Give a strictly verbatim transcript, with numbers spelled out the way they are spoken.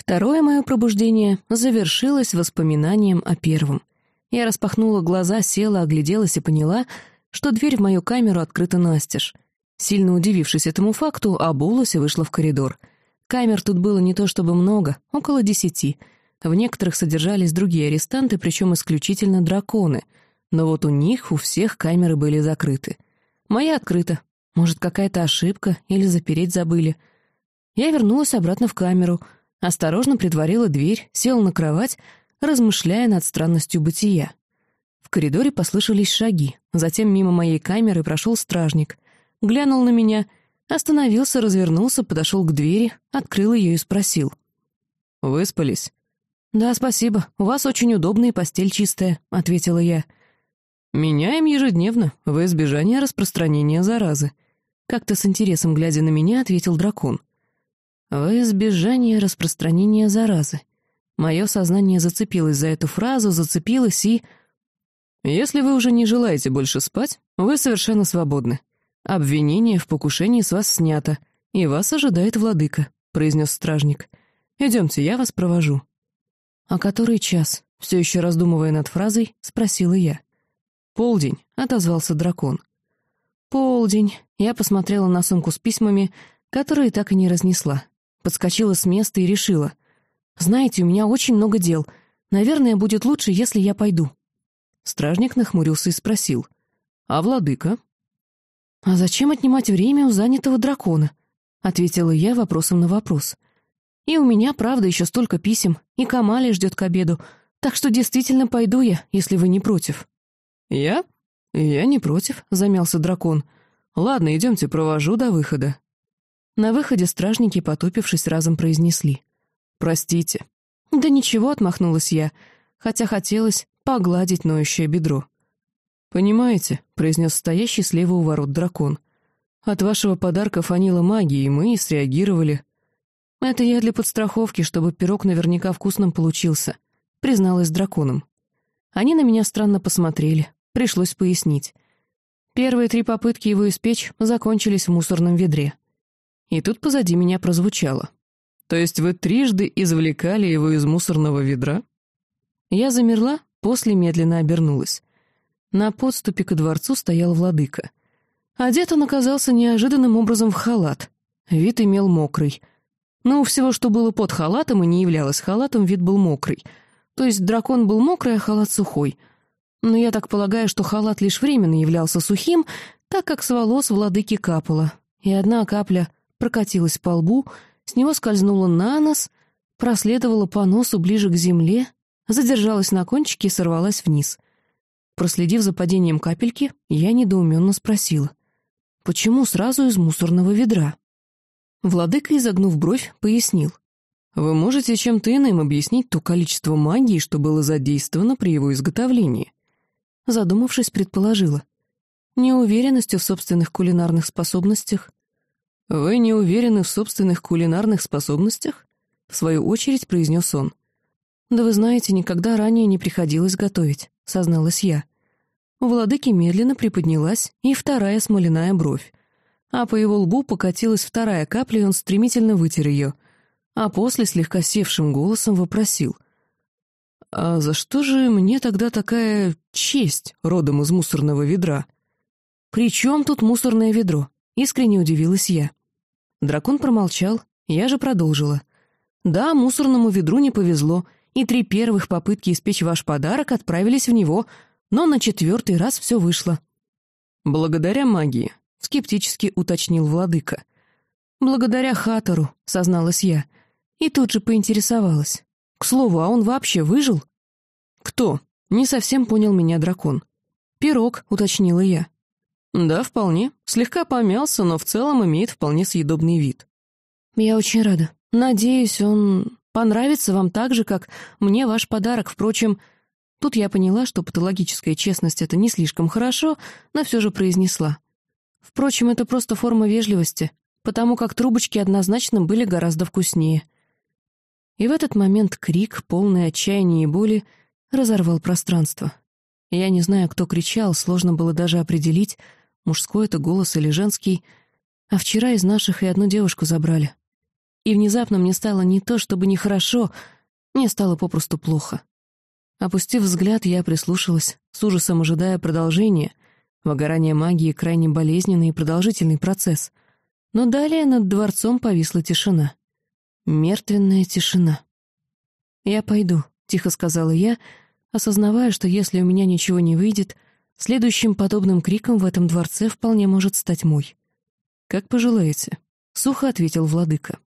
Второе мое пробуждение завершилось воспоминанием о первом. Я распахнула глаза, села, огляделась и поняла, что дверь в мою камеру открыта настежь. Сильно удивившись этому факту, обулась и вышла в коридор. Камер тут было не то чтобы много, около десяти. В некоторых содержались другие арестанты, причем исключительно драконы. Но вот у них у всех камеры были закрыты. Моя открыта. Может, какая-то ошибка или запереть забыли. Я вернулась обратно в камеру, осторожно притворила дверь, села на кровать, размышляя над странностью бытия. В коридоре послышались шаги, затем мимо моей камеры прошел стражник. Глянул на меня, остановился, развернулся, подошел к двери, открыл ее и спросил. «Выспались?» «Да, спасибо, у вас очень удобная постель чистая», — ответила я. «Меняем ежедневно, во избежание распространения заразы», — как-то с интересом глядя на меня, ответил дракон. «Во избежание распространения заразы». Мое сознание зацепилось за эту фразу, зацепилось и... «Если вы уже не желаете больше спать, вы совершенно свободны. Обвинение в покушении с вас снято, и вас ожидает владыка», — произнес стражник. «Идемте, я вас провожу». «А который час?» — все еще раздумывая над фразой, спросила я. «Полдень», — отозвался дракон. «Полдень». Я посмотрела на сумку с письмами, которые так и не разнесла. Подскочила с места и решила. «Знаете, у меня очень много дел. Наверное, будет лучше, если я пойду». Стражник нахмурился и спросил. «А владыка?» «А зачем отнимать время у занятого дракона?» — ответила я вопросом на вопрос. «И у меня, правда, еще столько писем, и Камалия ждет к обеду, так что действительно пойду я, если вы не против». «Я? Я не против», — замялся дракон. «Ладно, идемте, провожу до выхода». На выходе стражники, потупившись, разом произнесли. «Простите». «Да ничего», — отмахнулась я, хотя хотелось погладить ноющее бедро. «Понимаете», — произнес стоящий слева у ворот дракон. «От вашего подарка фанило магии, и мы и среагировали». «Это я для подстраховки, чтобы пирог наверняка вкусным получился», — призналась драконом. Они на меня странно посмотрели, пришлось пояснить. Первые три попытки его испечь закончились в мусорном ведре. И тут позади меня прозвучало. «То есть вы трижды извлекали его из мусорного ведра?» Я замерла, после медленно обернулась. На подступе ко дворцу стоял владыка. Одет он оказался неожиданным образом в халат. Вид имел мокрый. Но у всего, что было под халатом и не являлось халатом, вид был мокрый. То есть дракон был мокрый, а халат сухой. Но я так полагаю, что халат лишь временно являлся сухим, так как с волос владыки капало. И одна капля прокатилась по лбу, с него скользнула на нос, проследовала по носу ближе к земле, задержалась на кончике и сорвалась вниз. Проследив за падением капельки, я недоуменно спросила. «Почему сразу из мусорного ведра?» Владыка, изогнув бровь, пояснил. «Вы можете чем-то иным объяснить то количество магии, что было задействовано при его изготовлении?» Задумавшись, предположила. «Неуверенностью в собственных кулинарных способностях». «Вы не уверены в собственных кулинарных способностях?» В свою очередь произнес он. «Да вы знаете, никогда ранее не приходилось готовить», — созналась я. У владыки медленно приподнялась и вторая смоляная бровь. А по его лбу покатилась вторая капля, и он стремительно вытер ее. А после слегка севшим голосом вопросил. «А за что же мне тогда такая честь родом из мусорного ведра?» «При чем тут мусорное ведро?» — искренне удивилась я. Дракон промолчал, я же продолжила. «Да, мусорному ведру не повезло, и три первых попытки испечь ваш подарок отправились в него, но на четвертый раз все вышло». «Благодаря магии», — скептически уточнил владыка. «Благодаря Хаттору», — созналась я, и тут же поинтересовалась. «К слову, а он вообще выжил?» «Кто?» — не совсем понял меня дракон. «Пирог», — уточнила я. «Да, вполне. Слегка помялся, но в целом имеет вполне съедобный вид». «Я очень рада. Надеюсь, он понравится вам так же, как мне ваш подарок. Впрочем...» Тут я поняла, что патологическая честность — это не слишком хорошо, но все же произнесла. «Впрочем, это просто форма вежливости, потому как трубочки однозначно были гораздо вкуснее». И в этот момент крик, полный отчаяния и боли, разорвал пространство. Я не знаю, кто кричал, сложно было даже определить, мужской это голос или женский, а вчера из наших и одну девушку забрали. и внезапно мне стало не то чтобы нехорошо, мне стало попросту плохо. Опустив взгляд, я прислушалась, с ужасом ожидая продолжения. Выгорание магии — крайне болезненный и продолжительный процесс. Но далее над дворцом повисла тишина. Мертвенная тишина. «Я пойду», — тихо сказала я, осознавая, что если у меня ничего не выйдет, следующим подобным криком в этом дворце вполне может стать мой. «Как пожелаете», — сухо ответил владыка.